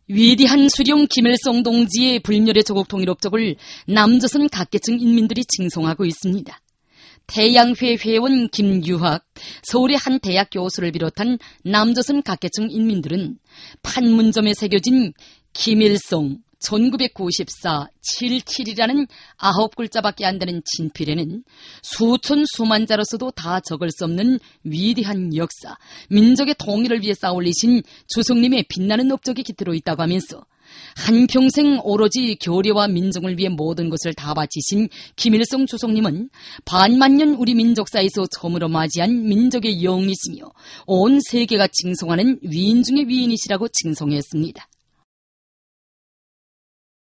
위대한 수령 김일성 동지의 불멸의 조국 통일 업적을 남조선 각계층 인민들이 칭송하고 있습니다. 태양회 회원 김유학, 서울의 한 대학 교수를 비롯한 남조선 각계층 인민들은 판문점에 새겨진 김일성 1994 77이라는 9글자밖에 안 되는 친필에는 수천 수만 자로서도 다 적을 수 없는 위대한 역사, 민족의 통일을 위해 쌓아올리신 조상님의 빛나는 업적이 깃들어 있다고 하면서 한평생 오로지 교례와 민족을 위해 모든 것을 다 바치신 김일성 조상님은 반만년 우리 민족사에서 처음으로 맞이한 민족의 영이시며 온 세계가 칭송하는 위인 중의 위인이시라고 칭송했습니다.